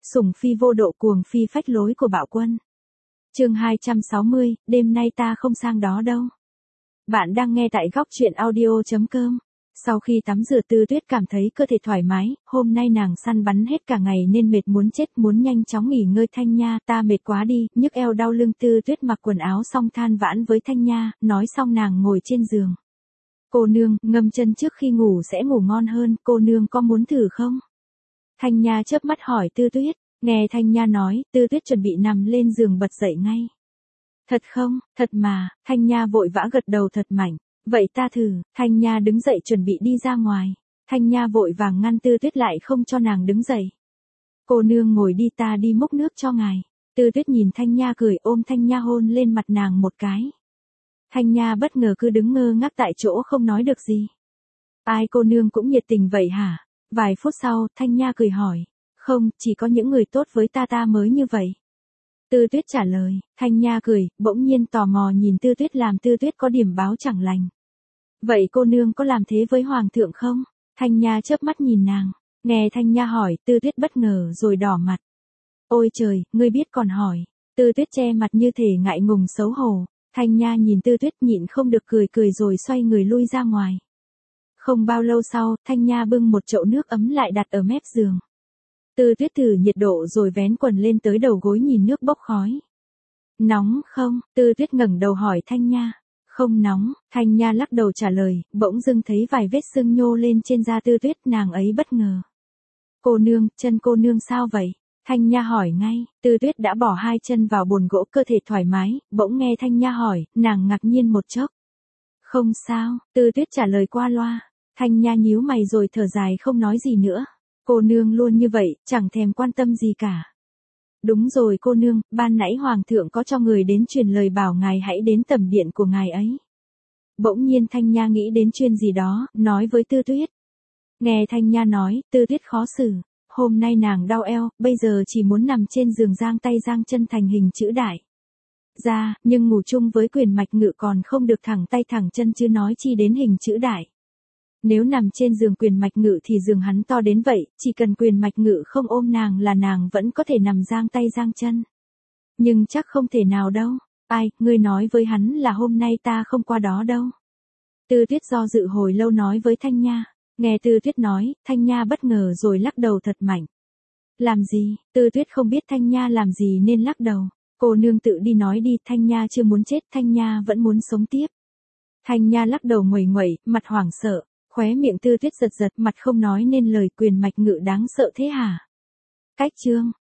Sủng phi vô độ cuồng phi phách lối của bạo quân. Chương 260, đêm nay ta không sang đó đâu. Bạn đang nghe tại góc truyện audio.com. Sau khi tắm rửa Tư Tuyết cảm thấy cơ thể thoải mái, hôm nay nàng săn bắn hết cả ngày nên mệt muốn chết, muốn nhanh chóng nghỉ ngơi. Thanh Nha, ta mệt quá đi, nhức eo đau lưng. Tư Tuyết mặc quần áo xong than vãn với Thanh Nha, nói xong nàng ngồi trên giường. Cô nương, ngâm chân trước khi ngủ sẽ ngủ ngon hơn, cô nương có muốn thử không? Thanh Nha chớp mắt hỏi Tư Tuyết, nghe Thanh Nha nói, Tư Tuyết chuẩn bị nằm lên giường bật dậy ngay. Thật không, thật mà, Thanh Nha vội vã gật đầu thật mạnh. Vậy ta thử. Thanh Nha đứng dậy chuẩn bị đi ra ngoài. Thanh Nha vội vàng ngăn Tư Tuyết lại không cho nàng đứng dậy. Cô nương ngồi đi, ta đi múc nước cho ngài. Tư Tuyết nhìn Thanh Nha cười, ôm Thanh Nha hôn lên mặt nàng một cái. Thanh Nha bất ngờ cứ đứng ngơ ngác tại chỗ không nói được gì. Ai, cô nương cũng nhiệt tình vậy hả? Vài phút sau, Thanh Nha cười hỏi. Không, chỉ có những người tốt với ta mới như vậy. Tư Tuyết trả lời. Thanh Nha cười, bỗng nhiên tò mò nhìn Tư Tuyết, làm Tư Tuyết có điểm báo chẳng lành. Vậy cô nương có làm thế với hoàng thượng không? Thanh Nha chớp mắt nhìn nàng. Nghe Thanh Nha hỏi, Tư Tuyết bất ngờ rồi đỏ mặt. Ôi trời, ngươi biết còn hỏi. Tư Tuyết che mặt như thể ngại ngùng xấu hổ. Thanh Nha nhìn Tư Tuyết nhịn không được cười rồi xoay người lui ra ngoài. Không bao lâu sau, Thanh Nha bưng một chậu nước ấm lại đặt ở mép giường. Tư Tuyết thử nhiệt độ rồi vén quần lên tới đầu gối nhìn nước bốc khói. Nóng không? Tư Tuyết ngẩng đầu hỏi Thanh Nha. Không nóng, Thanh Nha lắc đầu trả lời, bỗng dưng thấy vài vết sưng nhô lên trên da Tư Tuyết, nàng ấy bất ngờ. Cô nương, chân cô nương sao vậy? Thanh Nha hỏi ngay. Tư Tuyết đã bỏ hai chân vào bồn gỗ, cơ thể thoải mái, bỗng nghe Thanh Nha hỏi, nàng ngạc nhiên một chốc. Không sao, Tư Tuyết trả lời qua loa. Thanh Nha nhíu mày rồi thở dài không nói gì nữa. Cô nương luôn như vậy, chẳng thèm quan tâm gì cả. Đúng rồi cô nương, ban nãy hoàng thượng có cho người đến truyền lời bảo ngài hãy đến tẩm điện của ngài ấy. Bỗng nhiên Thanh Nha nghĩ đến chuyện gì đó, nói với Tư Tuyết. Nghe Thanh Nha nói, Tư Tuyết khó xử. Hôm nay nàng đau eo, bây giờ chỉ muốn nằm trên giường giang tay giang chân thành hình chữ đại. Nhưng ngủ chung với Quyền Mạch Ngự còn không được thẳng tay thẳng chân chứ nói chi đến hình chữ đại. Nếu nằm trên giường Quyền Mạch Ngự thì giường hắn to đến vậy, chỉ cần Quyền Mạch Ngự không ôm nàng là nàng vẫn có thể nằm giang tay giang chân. Nhưng chắc không thể nào đâu. Ai, ngươi nói với hắn là hôm nay ta không qua đó đâu. Tư Tuyết do dự hồi lâu nói với Thanh Nha. Nghe Tư Tuyết nói, Thanh Nha bất ngờ rồi lắc đầu thật mạnh. Làm gì? Tư Tuyết không biết Thanh Nha làm gì nên lắc đầu. Cô nương tự đi nói đi, Thanh Nha chưa muốn chết, Thanh Nha vẫn muốn sống tiếp. Thanh Nha lắc đầu nguẩy nguẩy, mặt hoảng sợ. Khóe miệng Tư Tuyết giật, mặt không nói nên lời. Quyền Mạch Ngự đáng sợ thế hả? Cách chương